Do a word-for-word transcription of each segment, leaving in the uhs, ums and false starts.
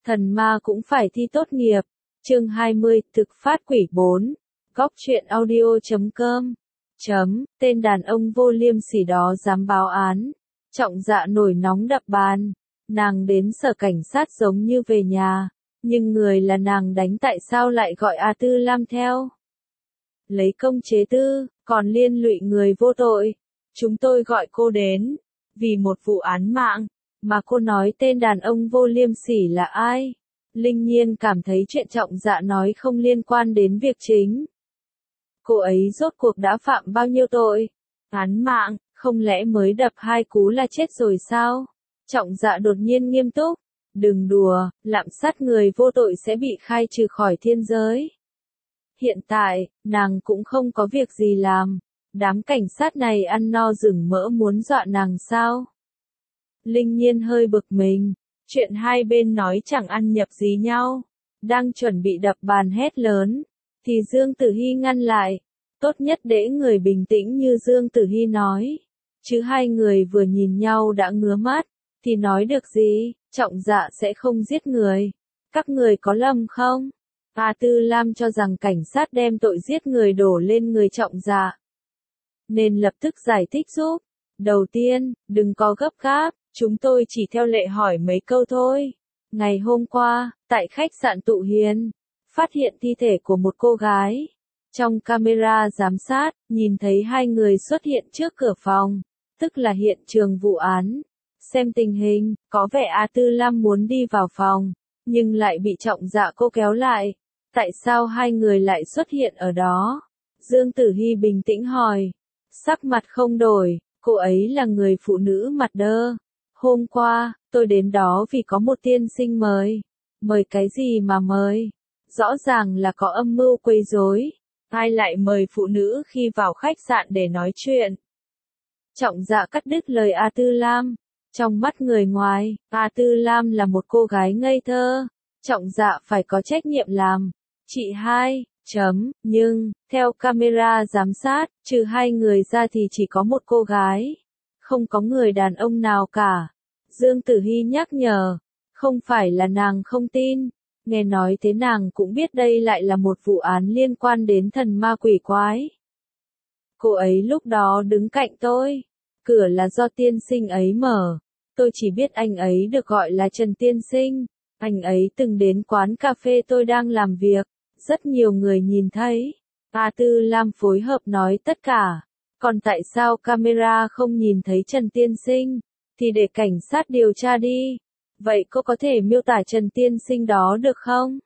Thần ma cũng phải thi tốt nghiệp. Chương hai mươi, thực phát quỷ bốn. Góc truyện audio chấm com. Chấm, tên đàn ông vô liêm sỉ đó dám báo án. Trọng Dạ nổi nóng đập bàn. Nàng đến sở cảnh sát giống như về nhà. Nhưng người là nàng đánh, tại sao lại gọi A Tư Lam theo? Lấy công chế tư, còn liên lụy người vô tội. Chúng tôi gọi cô đến vì một vụ án mạng, mà cô nói tên đàn ông vô liêm sỉ là ai? Linh Nhiên cảm thấy chuyện Trọng Dạ nói không liên quan đến việc chính. Cô ấy rốt cuộc đã phạm bao nhiêu tội? Án mạng, không lẽ mới đập hai cú là chết rồi sao? Trọng Dạ đột nhiên nghiêm túc. Đừng đùa, lạm sát người vô tội sẽ bị khai trừ khỏi thiên giới. Hiện tại, nàng cũng không có việc gì làm. Đám cảnh sát này ăn no rừng mỡ muốn dọa nàng sao? Linh Nhiên hơi bực mình. Chuyện hai bên nói chẳng ăn nhập gì nhau. Đang chuẩn bị đập bàn hét lớn. Thì Dương Tử Hi ngăn lại. Tốt nhất để người bình tĩnh như Dương Tử Hi nói. Chứ hai người vừa nhìn nhau đã ngứa mắt. Thì nói được gì? Trọng Dạ sẽ không giết người. Các người có lầm không? A Tư Lam cho rằng cảnh sát đem tội giết người đổ lên người Trọng Dạ, nên lập tức giải thích giúp. Đầu tiên, đừng có gấp gáp, chúng tôi chỉ theo lệ hỏi mấy câu thôi. Ngày hôm qua, tại khách sạn Tụ Hiền, phát hiện thi thể của một cô gái. Trong camera giám sát, nhìn thấy hai người xuất hiện trước cửa phòng, tức là hiện trường vụ án. Xem tình hình, có vẻ A Tư Lam muốn đi vào phòng, nhưng lại bị Trọng Dạ cô kéo lại. Tại sao hai người lại xuất hiện ở đó? Dương Tử Hi bình tĩnh hỏi. Sắc mặt không đổi, cô ấy là người phụ nữ mặt đơ. Hôm qua, tôi đến đó vì có một tiên sinh mời. Mời cái gì mà mời? Rõ ràng là có âm mưu quấy rối. Ai lại mời phụ nữ khi vào khách sạn để nói chuyện? Trọng Dạ cắt đứt lời A Tư Lam. Trong mắt người ngoài, A Tư Lam là một cô gái ngây thơ. Trọng Dạ phải có trách nhiệm làm. Chị hai, chấm, nhưng, theo camera giám sát, trừ hai người ra thì chỉ có một cô gái. Không có người đàn ông nào cả. Dương Tử Hi nhắc nhở. Không phải là nàng không tin. Nghe nói thế nàng cũng biết đây lại là một vụ án liên quan đến thần ma quỷ quái. Cô ấy lúc đó đứng cạnh tôi. Cửa là do tiên sinh ấy mở. Tôi chỉ biết anh ấy được gọi là Trần Tiên Sinh. Anh ấy từng đến quán cà phê tôi đang làm việc. Rất nhiều người nhìn thấy. A Tư Lam phối hợp nói tất cả. Còn tại sao camera không nhìn thấy Trần Tiên Sinh? Thì để cảnh sát điều tra đi. Vậy cô có thể miêu tả Trần Tiên Sinh đó được không?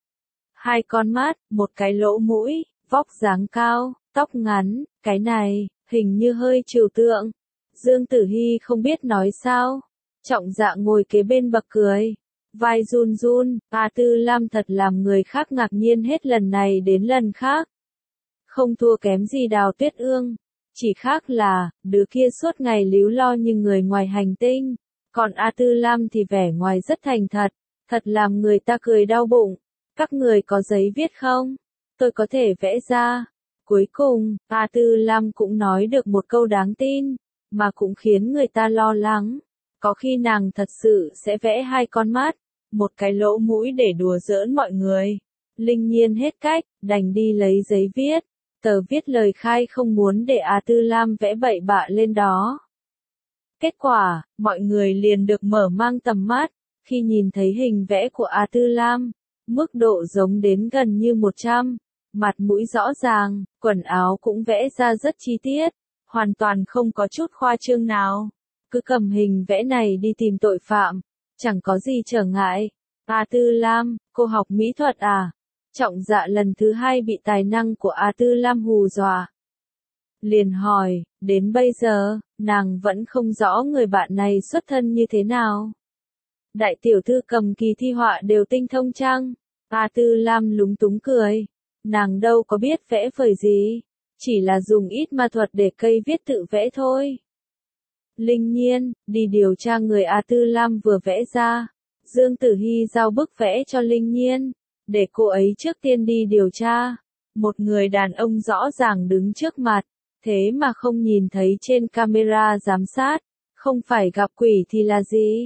Hai con mắt, một cái lỗ mũi, vóc dáng cao, tóc ngắn, cái này, hình như hơi trừu tượng. Dương Tử Hi không biết nói sao. Trọng Dạ ngồi kế bên bật cười. Vai run run, A Tư Lam thật làm người khác ngạc nhiên hết lần này đến lần khác. Không thua kém gì Đào Tuyết Ương. Chỉ khác là, đứa kia suốt ngày líu lo như người ngoài hành tinh. Còn A Tư Lam thì vẻ ngoài rất thành thật. Thật làm người ta cười đau bụng. Các người có giấy viết không? Tôi có thể vẽ ra. Cuối cùng, A Tư Lam cũng nói được một câu đáng tin, mà cũng khiến người ta lo lắng. Có khi nàng thật sự sẽ vẽ hai con mắt, một cái lỗ mũi để đùa giỡn mọi người. Linh Nhiên hết cách, đành đi lấy giấy viết. Tờ viết lời khai không muốn để A Tư Lam vẽ bậy bạ lên đó. Kết quả, mọi người liền được mở mang tầm mắt, khi nhìn thấy hình vẽ của A Tư Lam. Mức độ giống đến gần như một trăm. Mặt mũi rõ ràng, quần áo cũng vẽ ra rất chi tiết. Hoàn toàn không có chút khoa trương nào. Cứ cầm hình vẽ này đi tìm tội phạm. Chẳng có gì trở ngại. A Tư Lam, cô học mỹ thuật à? Trọng Dạ lần thứ hai bị tài năng của A Tư Lam hù dọa. Liền hỏi, đến bây giờ, nàng vẫn không rõ người bạn này xuất thân như thế nào. Đại tiểu thư cầm kỳ thi họa đều tinh thông chăng? A Tư Lam lúng túng cười. Nàng đâu có biết vẽ vời gì. Chỉ là dùng ít ma thuật để cây viết tự vẽ thôi. Linh Nhiên, đi điều tra người A Tư Lam vừa vẽ ra. Dương Tử Hi giao bức vẽ cho Linh Nhiên, để cô ấy trước tiên đi điều tra. Một người đàn ông rõ ràng đứng trước mặt, thế mà không nhìn thấy trên camera giám sát. Không phải gặp quỷ thì là gì?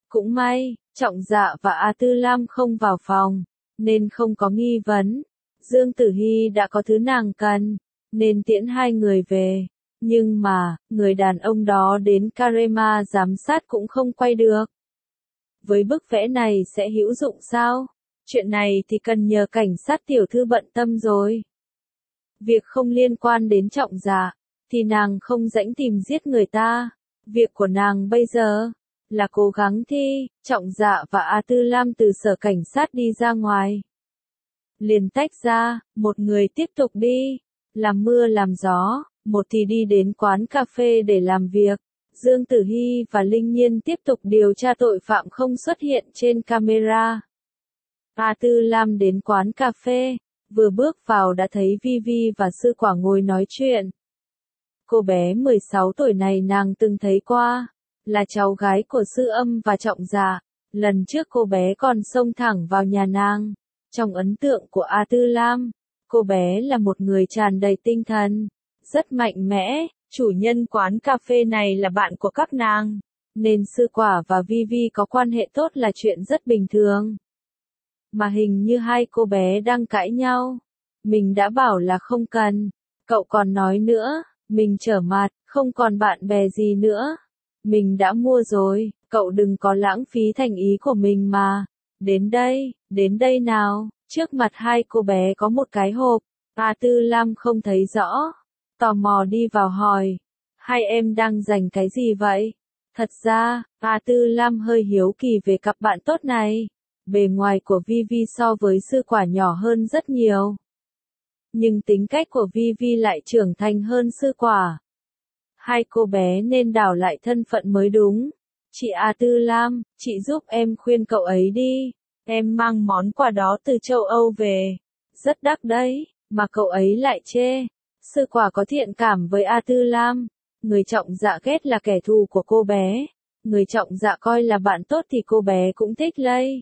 Cũng may, Trọng Dạ và A Tư Lam không vào phòng, nên không có nghi vấn. Dương Tử Hi đã có thứ nàng cần, nên tiễn hai người về. Nhưng mà, người đàn ông đó đến Karema giám sát cũng không quay được. Với bức vẽ này sẽ hữu dụng sao? Chuyện này thì cần nhờ cảnh sát tiểu thư bận tâm rồi. Việc không liên quan đến Trọng Dạ, thì nàng không rảnh tìm giết người ta. Việc của nàng bây giờ là cố gắng thi. Trọng Dạ và A Tư Lam từ sở cảnh sát đi ra ngoài. Liền tách ra, một người tiếp tục đi, làm mưa làm gió, một thì đi đến quán cà phê để làm việc. Dương Tử Hi và Linh Nhiên tiếp tục điều tra tội phạm không xuất hiện trên camera. A Tư Lam đến quán cà phê, vừa bước vào đã thấy Vi Vi và Sư Quả ngồi nói chuyện. Cô bé mười sáu tuổi này nàng từng thấy qua, là cháu gái của Sư Âm và Trọng Dạ. Lần trước cô bé còn xông thẳng vào nhà nàng. Trong ấn tượng của A Tư Lam, cô bé là một người tràn đầy tinh thần, rất mạnh mẽ. Chủ nhân quán cà phê này là bạn của các nàng, nên Sư Quả và Vi Vi có quan hệ tốt là chuyện rất bình thường. Mà hình như hai cô bé đang cãi nhau. Mình đã bảo là không cần. Cậu còn nói nữa, mình trở mặt, không còn bạn bè gì nữa. Mình đã mua rồi, cậu đừng có lãng phí thành ý của mình mà. Đến đây, đến đây nào. Trước mặt hai cô bé có một cái hộp. A Tư Lam không thấy rõ, tò mò đi vào hỏi. Hai em đang giành cái gì vậy? Thật ra, A Tư Lam hơi hiếu kỳ về cặp bạn tốt này. Bề ngoài của Vi Vi so với Sư Quả nhỏ hơn rất nhiều. Nhưng tính cách của Vi Vi lại trưởng thành hơn Sư Quả. Hai cô bé nên đảo lại thân phận mới đúng. Chị A Tư Lam, chị giúp em khuyên cậu ấy đi. Em mang món quà đó từ châu Âu về. Rất đắt đấy, mà cậu ấy lại chê. Sư Quả có thiện cảm với A Tư Lam. Người Trọng Dạ ghét là kẻ thù của cô bé. Người Trọng Dạ coi là bạn tốt thì cô bé cũng thích lây.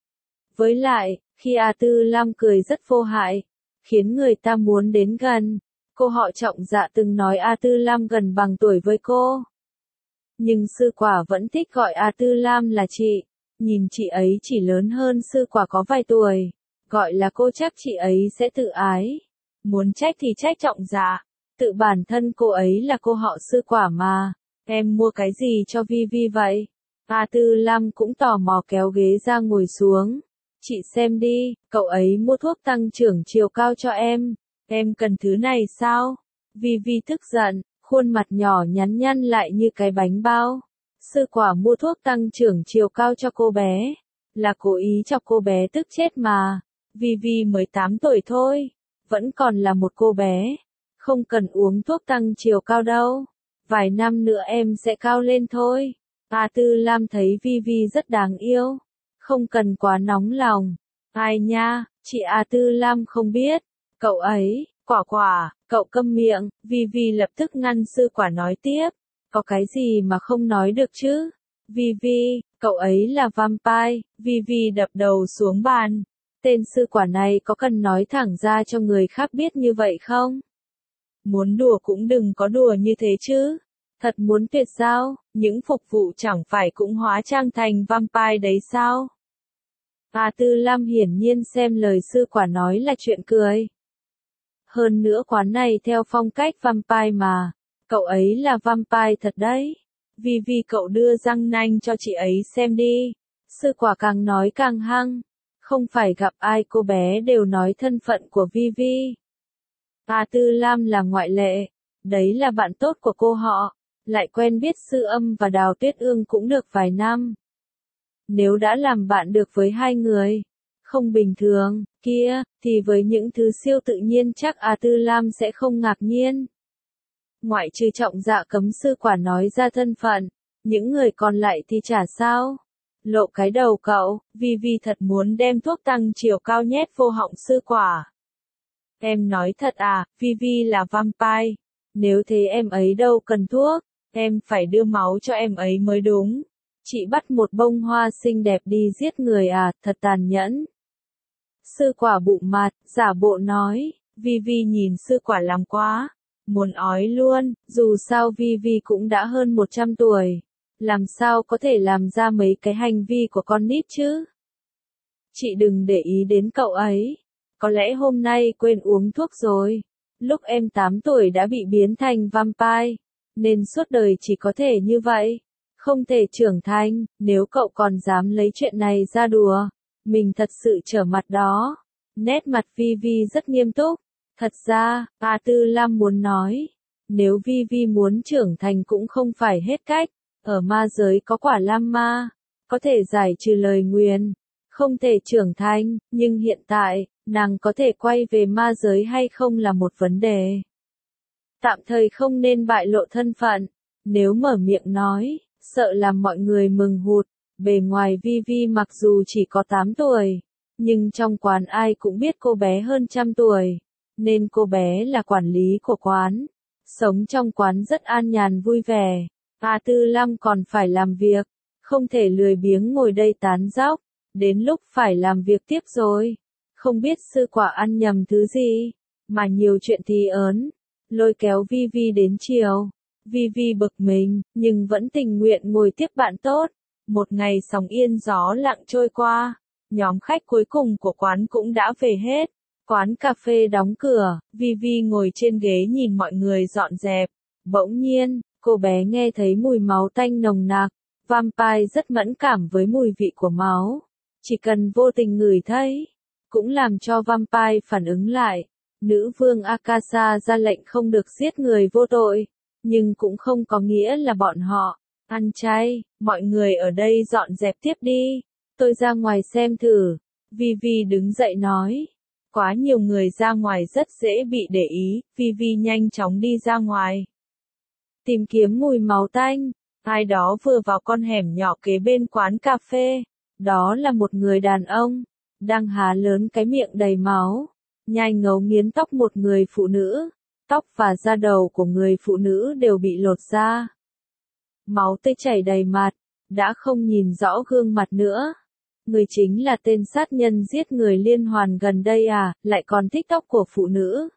Với lại, khi A Tư Lam cười rất vô hại, khiến người ta muốn đến gần. Cô họ Trọng Dạ từng nói A Tư Lam gần bằng tuổi với cô. Nhưng Sư Quả vẫn thích gọi A Tư Lam là chị. Nhìn chị ấy chỉ lớn hơn Sư Quả có vài tuổi. Gọi là cô chắc chị ấy sẽ tự ái. Muốn trách thì trách Trọng Dạ. Tự bản thân cô ấy là cô họ Sư Quả mà. Em mua cái gì cho Vi Vi vậy? A Tư Lam cũng tò mò kéo ghế ra ngồi xuống. Chị xem đi, cậu ấy mua thuốc tăng trưởng chiều cao cho em. Em cần thứ này sao? Vi Vi tức giận, khuôn mặt nhỏ nhắn nhăn lại như cái bánh bao. Sư Quả mua thuốc tăng trưởng chiều cao cho cô bé. Là cố ý chọc cô bé tức chết mà. Vi Vi mới tám tuổi thôi. Vẫn còn là một cô bé. Không cần uống thuốc tăng chiều cao đâu. Vài năm nữa em sẽ cao lên thôi. A Tư Lam thấy Vi Vi rất đáng yêu. Không cần quá nóng lòng. Ai nha, chị A Tư Lam không biết. Cậu ấy, Quả Quả, cậu câm miệng. Vi Vi lập tức ngăn Sư Quả nói tiếp. Có cái gì mà không nói được chứ? Vi Vi, cậu ấy là vampire. Vi Vi đập đầu xuống bàn. Tên Sư Quả này có cần nói thẳng ra cho người khác biết như vậy không? Muốn đùa cũng đừng có đùa như thế chứ. Thật muốn tuyệt giao, những phục vụ chẳng phải cũng hóa trang thành vampire đấy sao? A Tư Lam hiển nhiên xem lời Sư Quả nói là chuyện cười. Hơn nữa quán này theo phong cách vampire mà. Cậu ấy là vampire thật đấy. Vi Vi cậu đưa răng nanh cho chị ấy xem đi. Sư Quả càng nói càng hăng. Không phải gặp ai cô bé đều nói thân phận của Vi Vi. A Tư Lam là ngoại lệ. Đấy là bạn tốt của cô họ. Lại quen biết Sư Âm và Đào Tuyết Ương cũng được vài năm. Nếu đã làm bạn được với hai người, không bình thường, kia, thì với những thứ siêu tự nhiên chắc A Tư Lam sẽ không ngạc nhiên. Ngoại trừ Trọng Dạ cấm Sư Quả nói ra thân phận, những người còn lại thì chả sao. Lộ cái đầu cậu, Vi Vi thật muốn đem thuốc tăng chiều cao nhét vô họng Sư Quả. Em nói thật à, Vi Vi là vampire. Nếu thế em ấy đâu cần thuốc, em phải đưa máu cho em ấy mới đúng. Chị bắt một bông hoa xinh đẹp đi giết người à, thật tàn nhẫn. Sư Quả bụng mặt, giả bộ nói, Vi Vi nhìn Sư Quả làm quá. Muốn ói luôn, dù sao Vi Vi cũng đã hơn một trăm tuổi. làm sao có thể làm ra mấy cái hành vi của con nít chứ? Chị đừng để ý đến cậu ấy. Có lẽ hôm nay quên uống thuốc rồi. Lúc em tám tuổi đã bị biến thành vampire, nên suốt đời chỉ có thể như vậy. Không thể trưởng thành, nếu cậu còn dám lấy chuyện này ra đùa, mình thật sự trở mặt đó. Nét mặt Vi Vi rất nghiêm túc. Thật ra, A Tư Lam muốn nói, nếu Vi Vi muốn trưởng thành cũng không phải hết cách. Ở ma giới có quả lam ma, có thể giải trừ lời nguyền, không thể trưởng thành, nhưng hiện tại, nàng có thể quay về ma giới hay không là một vấn đề. Tạm thời không nên bại lộ thân phận, nếu mở miệng nói, sợ làm mọi người mừng hụt. Bề ngoài Vi Vi mặc dù chỉ có tám tuổi, nhưng trong quán ai cũng biết cô bé hơn trăm tuổi, nên cô bé là quản lý của quán, sống trong quán rất an nhàn vui vẻ. A Tư Lam còn phải làm việc, không thể lười biếng ngồi đây tán dóc, đến lúc phải làm việc tiếp rồi. Không biết sư quả ăn nhầm thứ gì, mà nhiều chuyện thì ớn, lôi kéo Vi Vi đến chiều. Vi Vi bực mình, nhưng vẫn tình nguyện ngồi tiếp bạn tốt. Một ngày sóng yên gió lặng trôi qua, nhóm khách cuối cùng của quán cũng đã về hết. Quán cà phê đóng cửa, Vi Vi ngồi trên ghế nhìn mọi người dọn dẹp. Bỗng nhiên, cô bé nghe thấy mùi máu tanh nồng nặc. Vampire rất mẫn cảm với mùi vị của máu. Chỉ cần vô tình ngửi thấy, cũng làm cho vampire phản ứng lại. Nữ vương Akasa ra lệnh không được giết người vô tội, nhưng cũng không có nghĩa là bọn họ ăn chay. Mọi người ở đây dọn dẹp tiếp đi, tôi ra ngoài xem thử. Vi Vi đứng dậy nói. Quá nhiều người ra ngoài rất dễ bị để ý, Vi Vi nhanh chóng đi ra ngoài. Tìm kiếm mùi máu tanh, ai đó vừa vào con hẻm nhỏ kế bên quán cà phê. Đó là một người đàn ông, đang há lớn cái miệng đầy máu, nhai ngấu nghiến tóc một người phụ nữ. Tóc và da đầu của người phụ nữ đều bị lột ra. Máu tươi chảy đầy mặt, đã không nhìn rõ gương mặt nữa. Người chính là tên sát nhân giết người liên hoàn gần đây à, lại còn thích tóc của phụ nữ.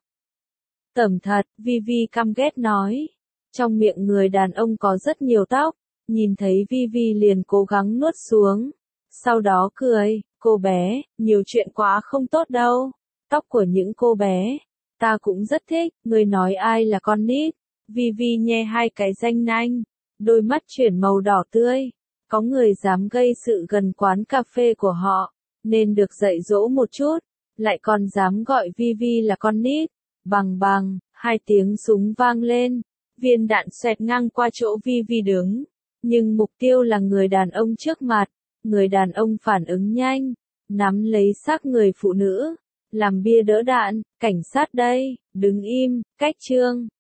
Tẩm thật, Vi Vi căm ghét nói. Trong miệng người đàn ông có rất nhiều tóc, nhìn thấy Vi Vi liền cố gắng nuốt xuống. Sau đó cười, cô bé, nhiều chuyện quá không tốt đâu. Tóc của những cô bé, ta cũng rất thích, người nói ai là con nít. Vi Vi nhe hai cái ranh nanh, đôi mắt chuyển màu đỏ tươi. Có người dám gây sự gần quán cà phê của họ, nên được dạy dỗ một chút, lại còn dám gọi Vi Vi là con nít. Bằng bằng, hai tiếng súng vang lên, viên đạn xoẹt ngang qua chỗ Vi Vi đứng, nhưng mục tiêu là người đàn ông trước mặt. Người đàn ông phản ứng nhanh, nắm lấy xác người phụ nữ, làm bia đỡ đạn. Cảnh sát đây, đứng im, cách trương.